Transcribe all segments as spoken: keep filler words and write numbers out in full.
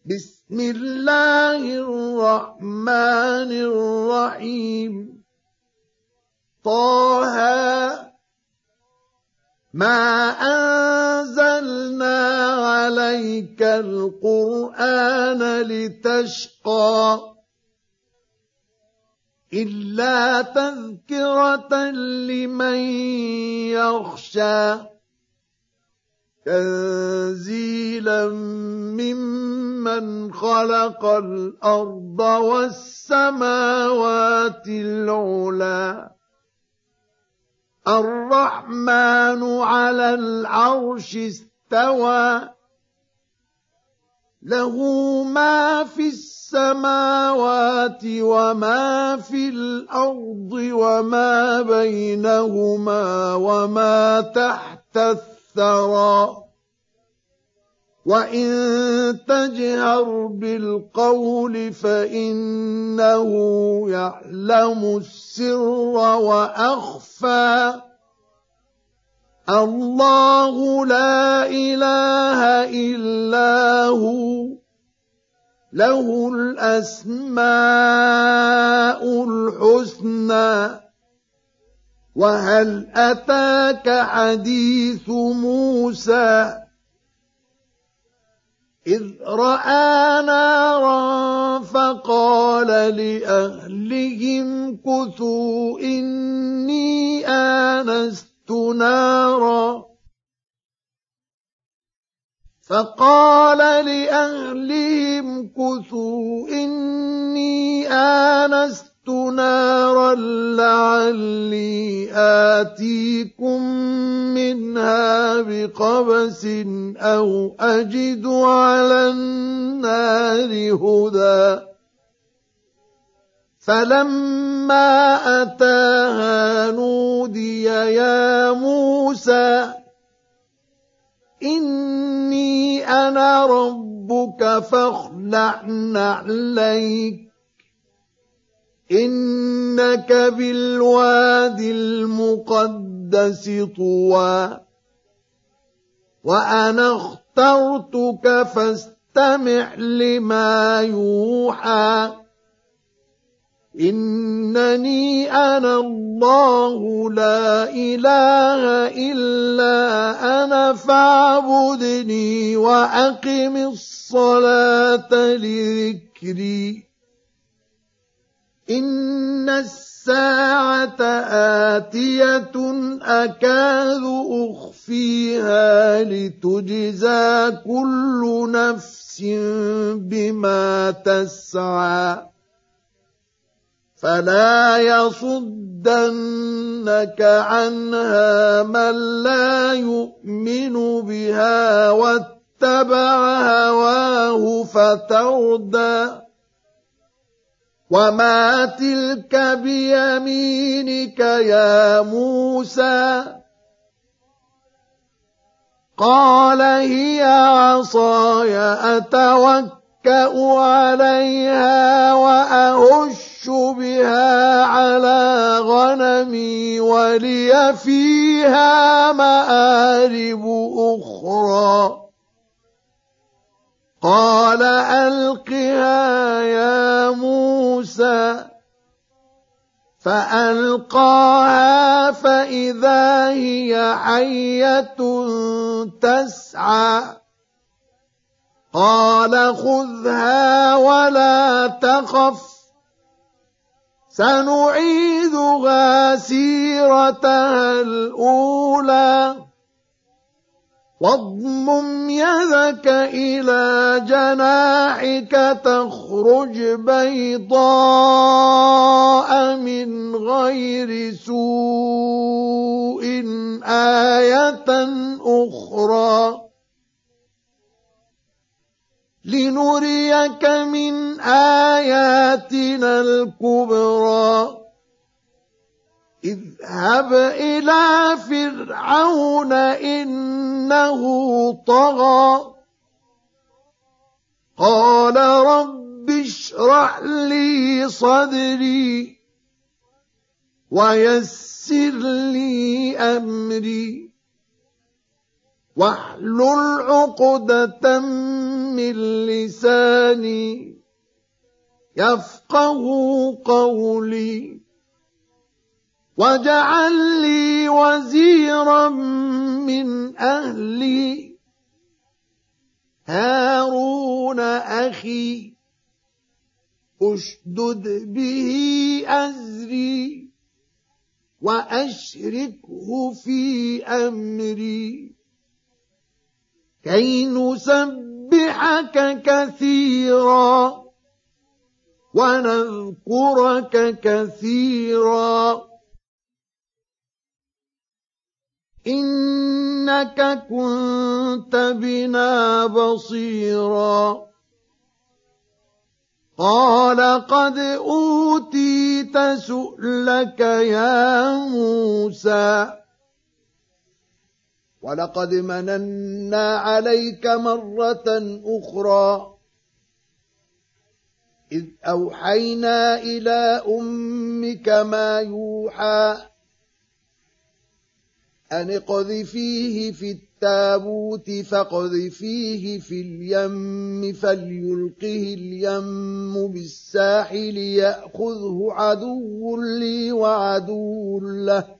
بسم الله الرحمن الرحيم طه ما أنزلنا عليك القرآن لتشقى إلا تذكرة لمن يخشى تنزيلا ممن خلق الأرض والسماوات العلى الرحمن على العرش استوى له ما في السماوات وما في الأرض وما بينهما وما تحت الثرى وإن تجهر بالقول فإنه يعلم السر وأخفى الله لا إله إلا هو له الأسماء الحسنى وهل أتاك حديث موسى إذ رأى نارا فقال لأهلهم كثوا إني آنست نارا فقال لأهلهم كثوا إني آنست نارا لعلي آتيكم منها بقبس أو أجد على النار هدى فلما أتاها نودي يا موسى إني أنا ربك فاخلع نعليك إنك بالوادي المقدس طوى وأنا اخترتك فاستمع لما يوحى إنني أنا الله لا إله إلا أنا فاعبدني وأقم الصلاة لذكري إن الساعة آتية أكاد أخفيها لتجزى كل نفس بما تسعى فلا يصدنك عنها من لا يؤمن بها واتبع هواه فتردى وما تلك بيمينك يا موسى قال هي عصاي أتوكأ عليها وأهش بها على غنمي ولي فيها مآرب أخرى قال ألقها يا موسى فألقاها فإذا هي حية تسعى قال خذها ولا تخف سنعيدها سيرتها الأولى واضمم يدك إلى جناحك تخرج بيضاء من غير سوء آية أخرى لنريك من آياتنا الكبرى اذهب إلى فرعون إنه طغى قال رب اشرح لي صدري ويسر لي أمري واحلل عقدة من لساني يفقه قولي واجعل لي وزيرا من أهلي هارون أخي أشدد به أزري وأشركه في أمري كي نسبحك كثيرا ونذكرك كثيرا إنك كنت بنا بصيرا قال قد أوتيت سؤلك يا موسى ولقد مننا عليك مرة أخرى إذ أوحينا إلى أمك ما يوحى أن اقذفيه في التابوت فاقذفيه في اليم فليلقه اليم بالساحل يأخذه عدو لي وعدو له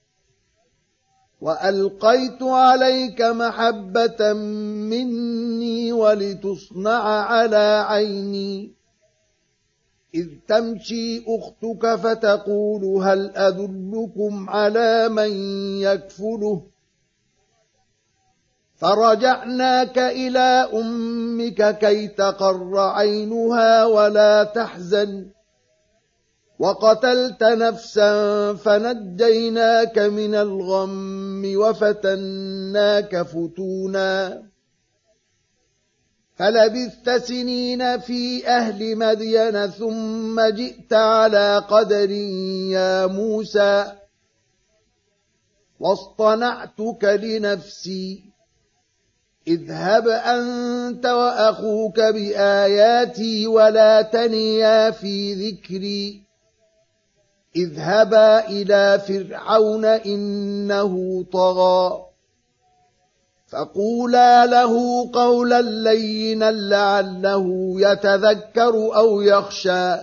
وألقيت عليك محبة مني ولتصنع على عيني إذ تمشي أختك فتقول هل أدلكم على من يكفله فرجعناك إلى أمك كي تقر عينها ولا تحزن وقتلت نفسا فنجيناك من الغم وفتناك فتونا فلبثت سنين في أهل مدين ثم جئت على قدر يا موسى واصطنعتك لنفسي اذهب أنت وأخوك بآياتي ولا تنيا في ذكري اذهبا إلى فرعون إنه طغى فقولا له قولا لينا لعله يتذكر أو يخشى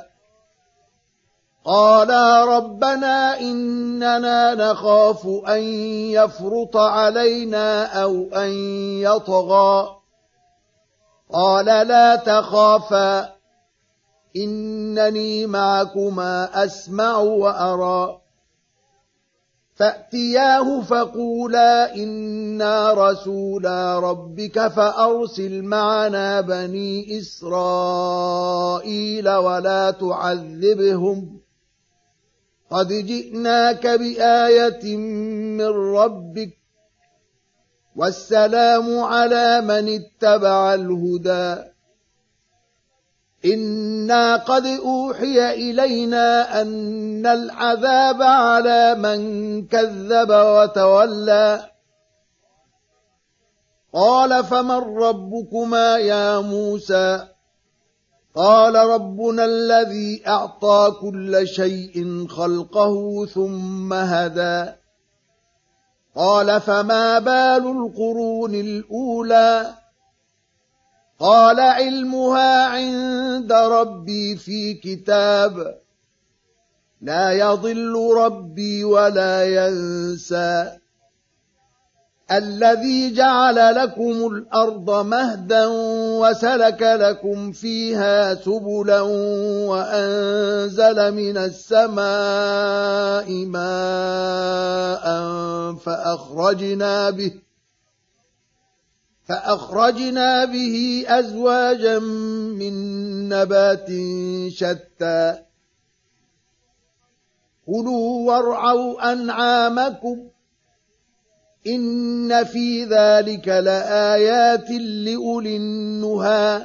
قالا ربنا إننا نخاف أن يفرط علينا أو أن يطغى قال لا تخافا إنني معكما أسمع وأرى فأتياه فقولا إنا رسولا ربك فأرسل معنا بني إسرائيل ولا تعذبهم قد جئناك بآية من ربك والسلام على من اتبع الهدى إنا قد أوحي إلينا أن العذاب على من كذب وتولى قال فمن ربكما يا موسى قال ربنا الذي أعطى كل شيء خلقه ثم هدى قال فما بال القرون الأولى قال علمها عند ربي في كتاب لا يضل ربي ولا ينسى الذي جعل لكم الأرض مهدا وسلك لكم فيها سبلا وأنزل من السماء ماء فأخرجنا به فأخرجنا به أزواجا من نبات شتى كلوا وارعوا أنعامكم إن في ذلك لآيات لأولي النهى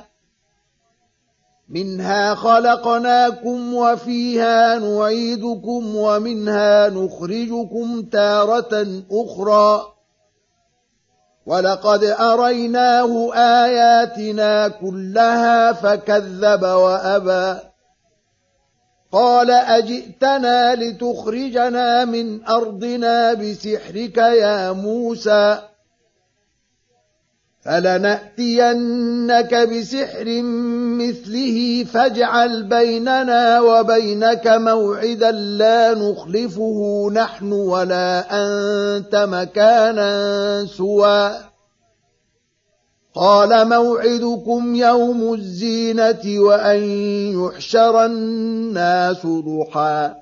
منها خلقناكم وفيها نعيدكم ومنها نخرجكم تارة أخرى ولقد أريناه آياتنا كلها فكذب وأبى قال أجئتنا لتخرجنا من أرضنا بسحرك يا موسى فلنأتينك بسحر مثله فاجعل بيننا وبينك موعدا لا نخلفه نحن ولا أنت مكانا سوى قال موعدكم يوم الزينة وأن يحشر الناس ضحى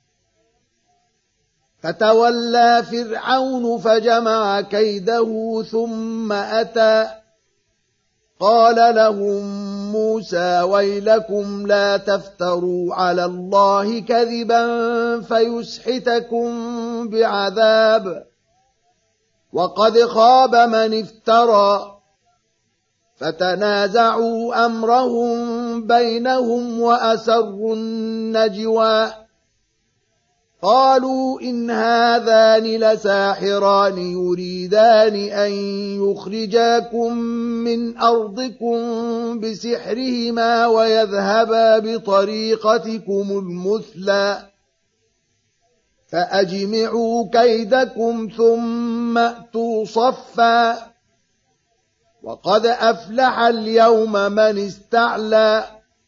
فتولى فرعون فجمع كيده ثم أتى قال لهم موسى ويلكم لا تفتروا على الله كذبا فيسحتكم بعذاب وقد خاب من افترى فتنازعوا أمرهم بينهم وأسروا النجوى قالوا إن هذان لساحران يريدان أن يخرجاكم من أرضكم بسحرهما ويذهبا بطريقتكم المثلى فأجمعوا كيدكم ثم أتوا صفا وقد أفلح اليوم من استعلى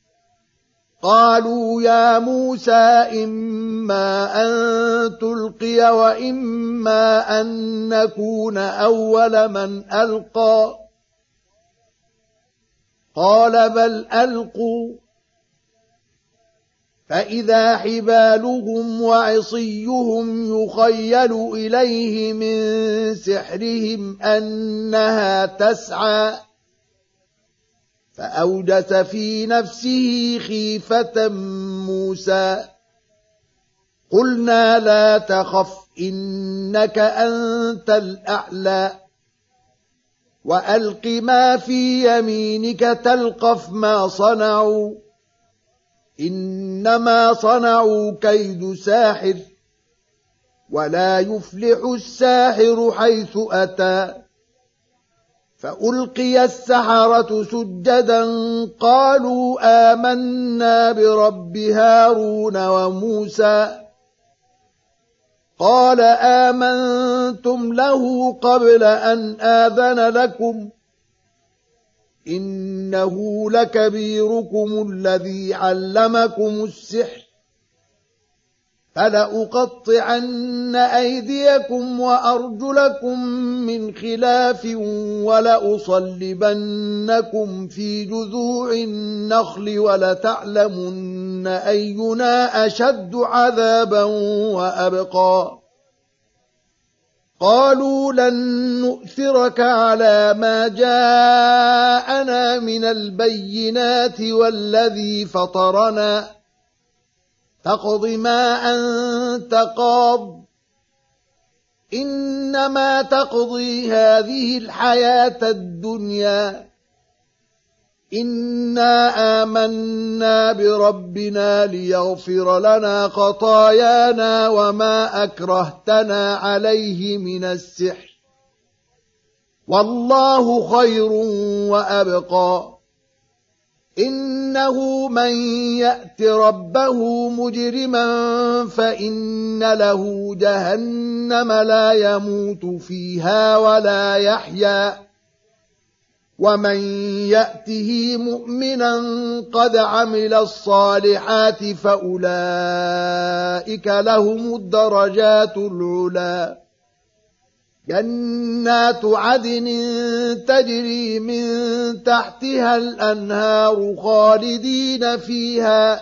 قالوا يا موسى إما أن تلقي وإما أن نكون أول من ألقى قال بل ألقوا فإذا حبالهم وعصيهم يخيل إليه من سحرهم أنها تسعى فأوجس في نفسه خيفة موسى قلنا لا تخف إنك أنت الأعلى وألق ما في يمينك تلقف ما صنعوا إنما صنعوا كيد ساحر ولا يفلح الساحر حيث أتى فألقي السحرة سجدا قالوا آمنا برب هارون وموسى قال آمنتم له قبل أن آذن لكم إنه لكبيركم الذي علمكم السحر فلأقطعن أيديكم وأرجلكم من خلاف ولأصلبنكم في جذوع النخل ولتعلمن أينا أشد عذابا وأبقى قالوا لن نؤثرك على ما جاءنا من البينات والذي فطرنا فاقض ما أنت قاض إنما تقضي هذه الحياة الدنيا إنا آمنا بربنا ليغفر لنا خطايانا وما أكرهتنا عليه من السحر والله خير وأبقى إنه من يأت ربه مجرما فإن له جهنم لا يموت فيها ولا يحيا ومن يأته مؤمنا قد عمل الصالحات فأولئك لهم الدرجات العلى جنات عدن تجري من تحتها الأنهار خالدين فيها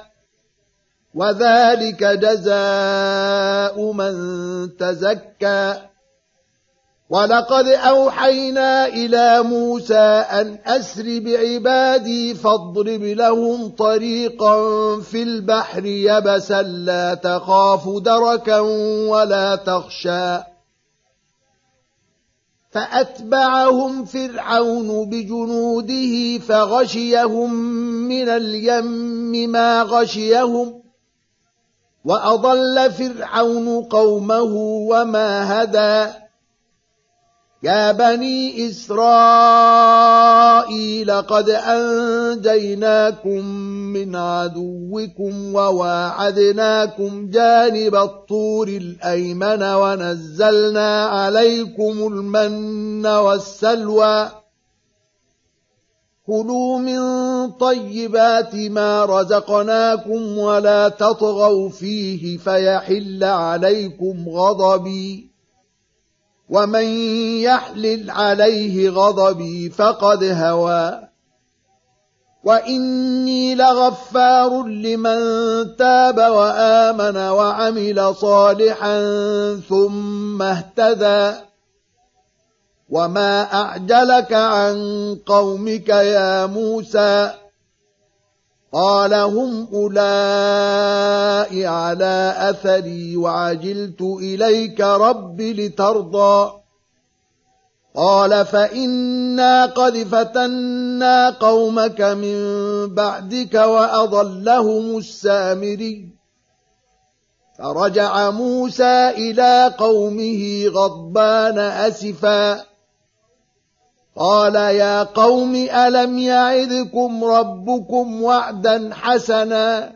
وذلك جزاء من تزكى ولقد أوحينا إلى موسى أن أسر بعبادي فاضرب لهم طريقا في البحر يبسا لا تخاف دركا ولا تخشى فأتبعهم فرعون بجنوده فغشيهم من اليم ما غشيهم وأضل فرعون قومه وما هدى يا بني إسرائيل قد أنجيناكم من عدوكم وواعدناكم جانب الطور الأيمن ونزلنا عليكم المن والسلوى كلوا من طيبات ما رزقناكم ولا تطغوا فيه فيحل عليكم غضبي ومن يحلل عليه غضبي فقد هوى وإني لغفار لمن تاب وآمن وعمل صالحا ثم اهتدى وما أعجلك عن قومك يا موسى قال هم أولئك على أثري وعجلت إليك رب لترضى قال فإنا قد فتنا قومك من بعدك وأضلهم السامري فرجع موسى إلى قومه غضبان أسفا قال يا قوم ألم يعدكم ربكم وعدا حسنا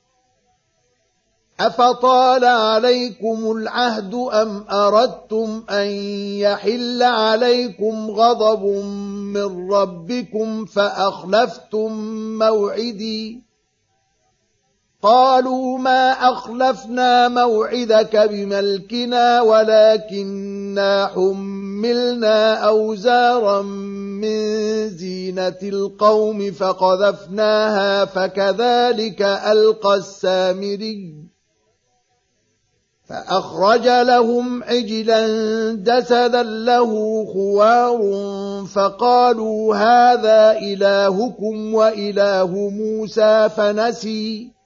أفطال عليكم العهد أم أردتم أن يحل عليكم غضب من ربكم فأخلفتم موعدي قالوا ما أخلفنا موعدك بملكنا ولكننا حملنا أوزارا من زينة القوم فقذفناها فكذلك ألقى السامري فأخرج لهم عجلا جسدا له خوار فقالوا هذا إلهكم وإله موسى فنسي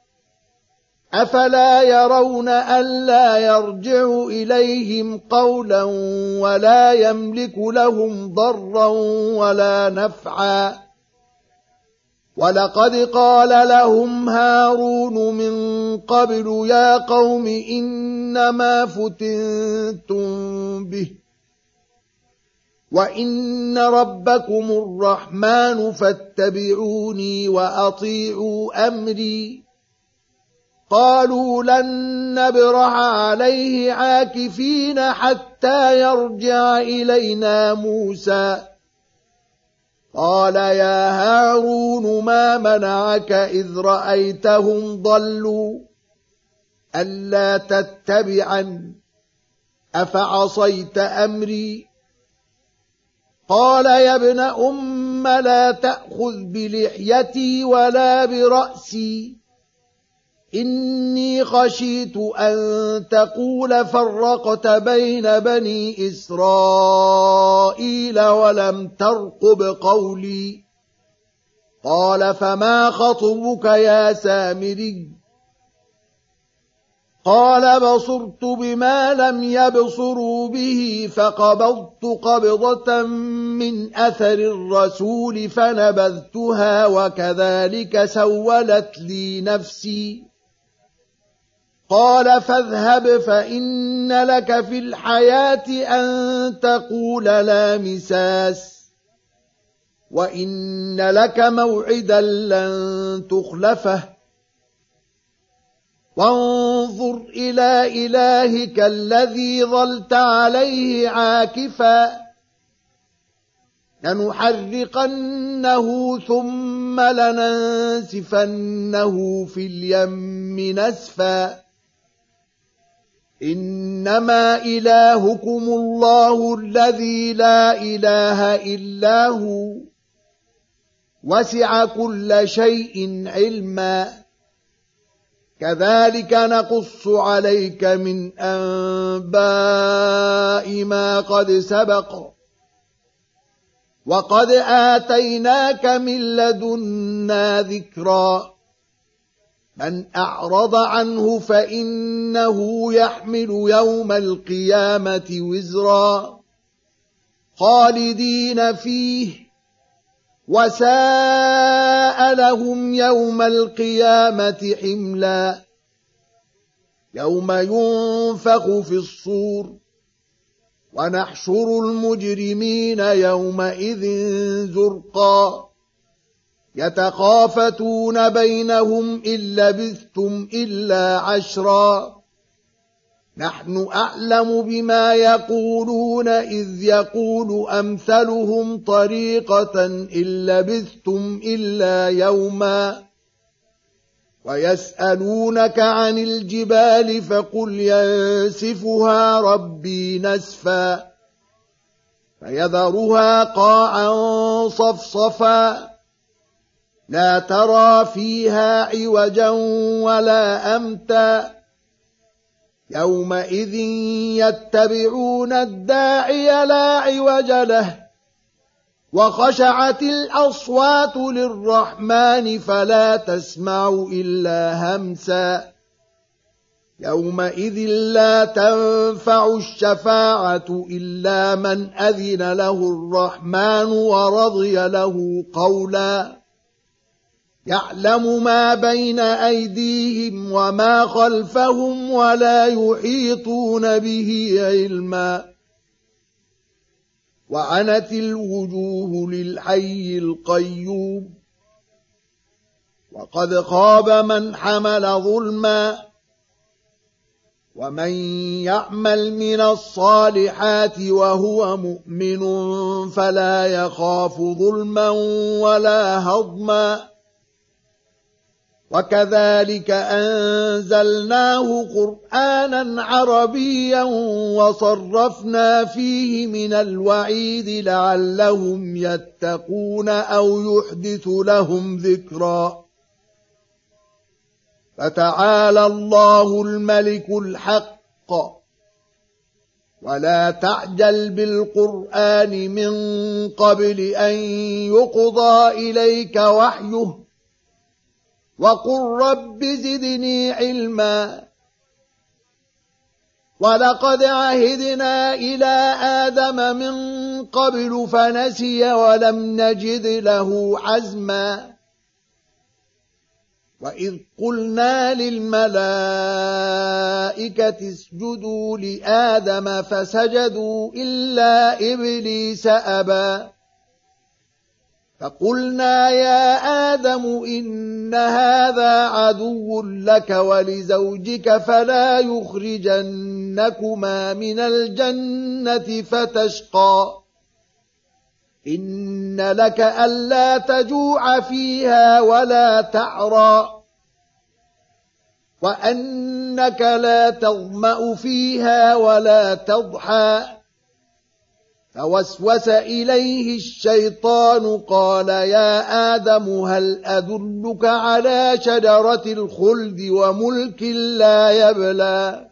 أفلا يرون ألا يرجع إليهم قولا ولا يملك لهم ضرا ولا نفعا ولقد قال لهم هارون من قبل يا قوم إنما فتنتم به وإن ربكم الرحمن فاتبعوني وأطيعوا أمري قالوا لن نبرح عليه عاكفين حتى يرجع إلينا موسى قال يا هارون ما منعك إذ رأيتهم ضلوا ألا تتبعن أفعصيت أمري قال يا ابن أم لا تأخذ بلحيتي ولا برأسي إني خشيت أن تقول فرقت بين بني إسرائيل ولم ترقب قولي قال فما خطبك يا سامري قال بصرت بما لم يبصروا به فقبضت قبضة من أثر الرسول فنبذتها وكذلك سولت لي نفسي قال فاذهب فإن لك في الحياة أن تقول لا مساس وإن لك موعدا لن تخلفه وانظر إلى إلهك الذي ظلت عليه عاكفا لنحرقنه ثم لننسفنه في اليم نسفا إنما إلهكم الله الذي لا إله إلا هو وسع كل شيء علما كذلك نقص عليك من أنباء ما قد سبق وقد آتيناك من لدنا ذكرا من أعرض عنه فإنه يحمل يوم القيامة وزرا خالدين فيه وساء لهم يوم القيامة حملا يوم ينفخ في الصور ونحشر المجرمين يومئذ زرقا يتخافتون بينهم إن لبثتم إلا عشرا نحن أعلم بما يقولون إذ يقول أمثلهم طريقة إن لبثتم إلا يوما ويسألونك عن الجبال فقل ينسفها ربي نسفا فيذرها قاعا صفصفا لا ترى فيها عوجا ولا أمتا يومئذ يتبعون الداعي لا عوج له وخشعت الأصوات للرحمن فلا تسمع إلا همسا يومئذ لا تنفع الشفاعة إلا من أذن له الرحمن ورضي له قولا يعلم ما بين أيديهم وما خلفهم ولا يحيطون به علما وعنت الوجوه للحي القيوم وقد خاب من حمل ظلما ومن يعمل من الصالحات وهو مؤمن فلا يخاف ظلما ولا هضما وكذلك أنزلناه قرآنا عربيا وصرفنا فيه من الوعيد لعلهم يتقون أو يحدث لهم ذكرا فتعالى الله الملك الحق ولا تعجل بالقرآن من قبل أن يقضى إليك وحيه وقل رب زدني علما ولقد عهدنا إلى آدم من قبل فنسي ولم نجد له عزما وإذ قلنا للملائكة اسجدوا لآدم فسجدوا إلا إبليس أبى فقلنا يا آدم إن هذا عدو لك ولزوجك فلا يخرجنكما من الجنة فتشقى إن لك ألا تجوع فيها ولا تعرى وأنك لا تظمأ فيها ولا تضحى فوسوس إليه الشيطان قال يا آدم هل أدلك على شجرة الخلد وملك لا يبلى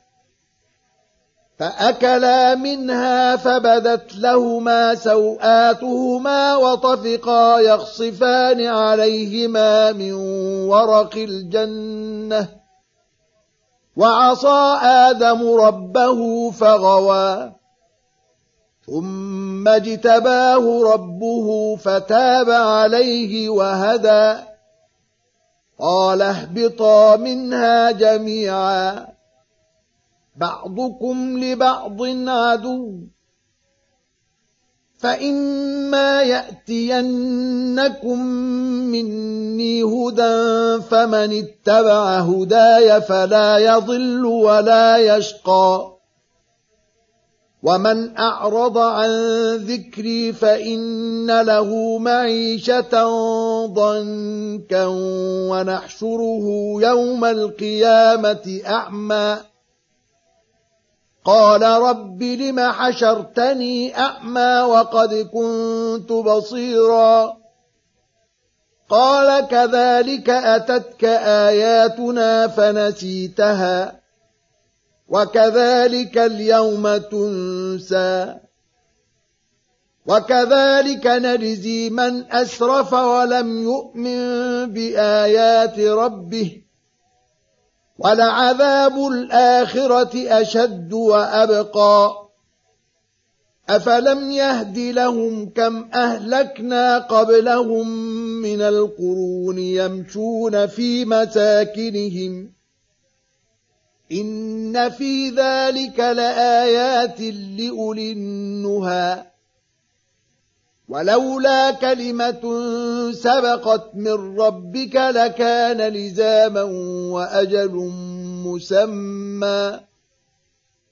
فأكلا منها فبدت لهما سوآتهما وطفقا يخصفان عليهما من ورق الجنة وعصى آدم ربه فغوى ثم اجتباه ربه فتاب عليه وهدى قال اهبطا منها جميعا بعضكم لبعض عدو فإما يأتينكم مني هدى فمن اتبع هداي فلا يضل ولا يشقى ومن أعرض عن ذكري فإن له معيشة ضنكا ونحشره يوم القيامة أعمى قال رب لم حشرتني أعمى وقد كنت بصيرا قال كذلك أتتك آياتنا فنسيتها وكذلك اليوم تنسى وكذلك نجزي من أسرف ولم يؤمن بآيات ربه ولعذاب الآخرة أشد وأبقى أفلم يهد لهم كم أهلكنا قبلهم من القرون يمشون في مساكنهم إن في ذلك لآيات لأولي النهى ولولا كلمة سبقت من ربك لكان لزاما وأجل مسمى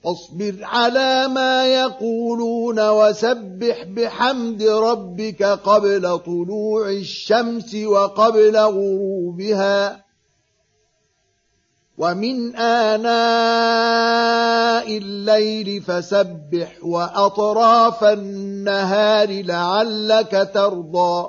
فاصبر على ما يقولون وسبح بحمد ربك قبل طلوع الشمس وقبل غروبها ومن آناء الليل فسبح وأطراف النهار لعلك ترضى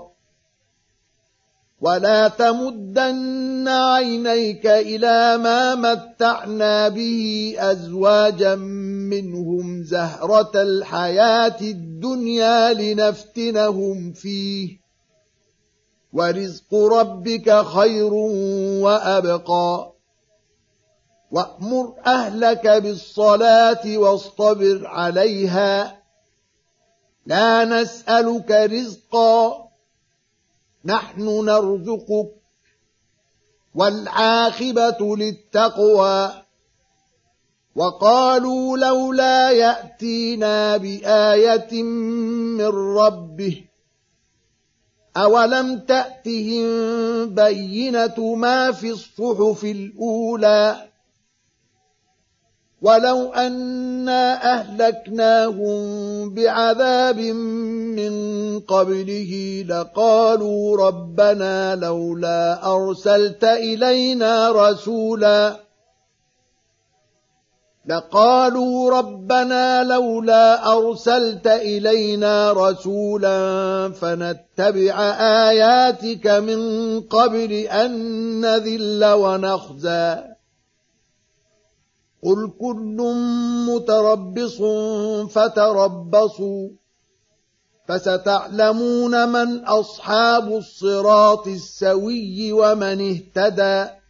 ولا تمدن عينيك إلى ما متعنا به أزواجا منهم زهرة الحياة الدنيا لنفتنهم فيه ورزق ربك خير وأبقى وأمر أهلك بالصلاة واصطبر عليها لا نسألك رزقا نحن نرزقك والعاقبة للتقوى وقالوا لولا يأتينا بآية من ربه أولم تأتهم بينة ما في الصحف الأولى ولو أنا أهلكناهم بعذاب من قبله لقالوا ربنا لولا أرسلت إلينا رسولا لقالوا ربنا لولا أرسلت إلينا رسولا فنتبع آياتك من قبل أن نذل ونخزى قل كل متربص فتربصوا فستعلمون من أصحاب الصراط السوي ومن اهتدى